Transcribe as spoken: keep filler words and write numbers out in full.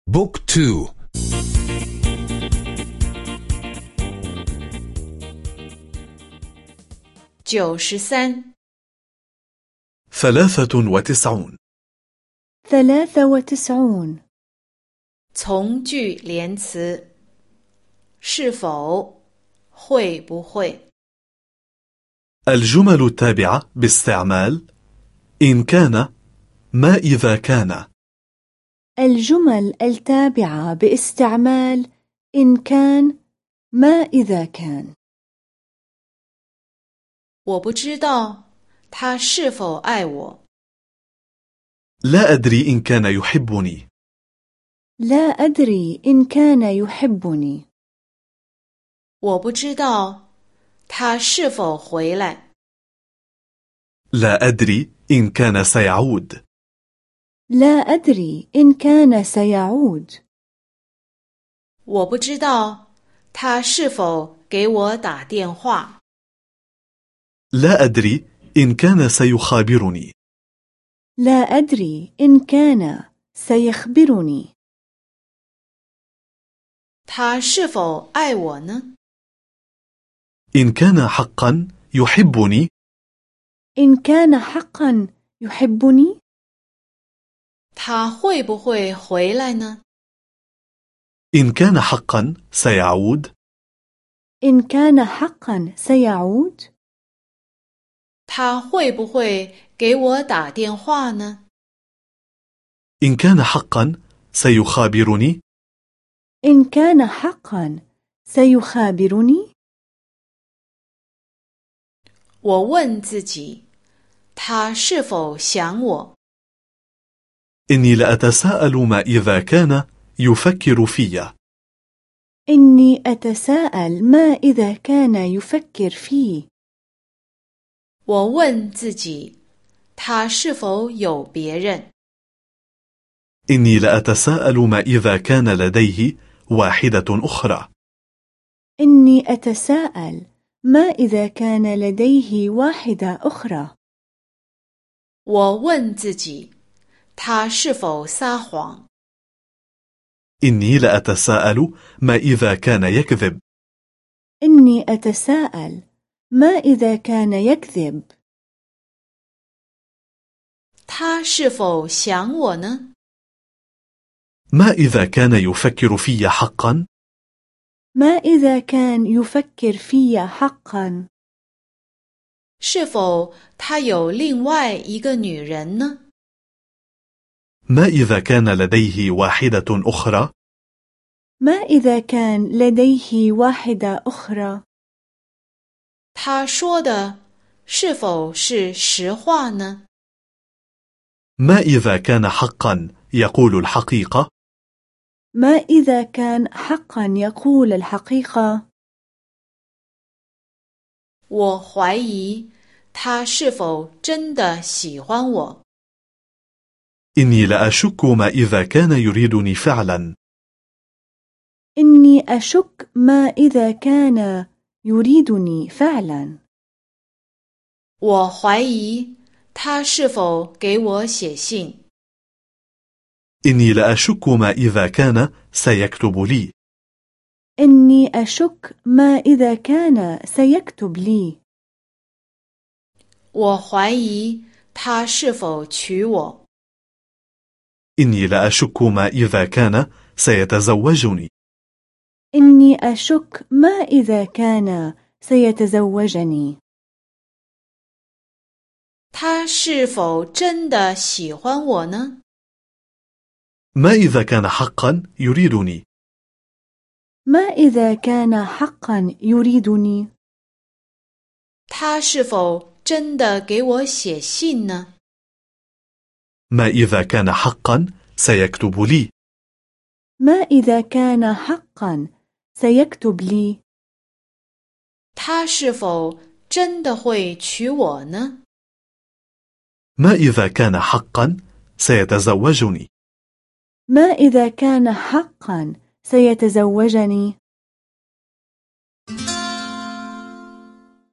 بوك تو. 九十三 ثلاثة وتسعون. ثلاثة وتسعون. 从句连词，是否，会不会。 الجمل التابعة باستعمال إن كان، ما إذا كان. الجمل التابعة باستعمال إن كان، ما إذا كان. 我不知道他是否爱我。 لا أدري إن كان يحبني. لا أدري إن كان يحبني. 我不知道他是否回来。 لا أدري إن كان سيعود. لا أدري إن كان سيعود. 我不知道他是否给我打电话。 لا أدري إن كان سيخابرني. لا أدري إن كان سيخبرني. 他是否爱我呢？ إن كان حقا يحبني. إن كان حقا يحبني. 他会不会回来呢？ إن كان حقا سيعود. إن كان حقا سيعود. 他会不会给我打电话呢？ إن كان حقا سيخابرني. إن كان حقا سيخابرني. 我问自己，他是否想我？ إني لأتساءل ما إذا كان يفكر في. إني أتساءل ما إذا كان يفكر فيه. 我问自己，他是否有别人？ إني لأتساءل ما إذا كان لديه واحدة أخرى. إني أتساءل ما إذا كان لديه واحدة أخرى. 我问自己，他是否撒谎？ إني لأتساءل ما إذا كان يكذب. إني أتساءل ما إذا كان يكذب. 他是否想我呢？ ما إذا كان يفكر في حقا. ما إذا كان يفكر في حقا. 是否他有另外一个女人呢？ ما إذا كان لديه واحدة أخرى. ما إذا كان لديه واحدة أخرى. 他说的是否是实话呢？ ما إذا كان حقا يقول الحقيقة. ما إذا كان حقا يقول الحقيقة. 我怀疑他是否真的喜欢我。 إني لأشك ما إذا كان يريدني فعلا. إني أشك ما إذا كان يريدني فعلا. 我怀疑他是否给我写信。 إني لأشك ما إذا كان سيكتب لي. إني أشك ما إذا كان سيكتب لي. 我怀疑他是否娶我。 إني لأشك ما إذا كان سيتزوجني. إني أشك ما إذا كان سيتزوجني. 他是否真的喜欢我呢？ ما إذا كان حقا يريدني. ما إذا كان حقا يريدني. 他是否真的给我写信呢？ ما إذا كان حقا سيكتب لي. ما إذا كان حقا سيكتب لي. 他是否真的会娶我呢？ ما إذا كان حقا سيتزوجني. ما إذا كان حقا سيتزوجني.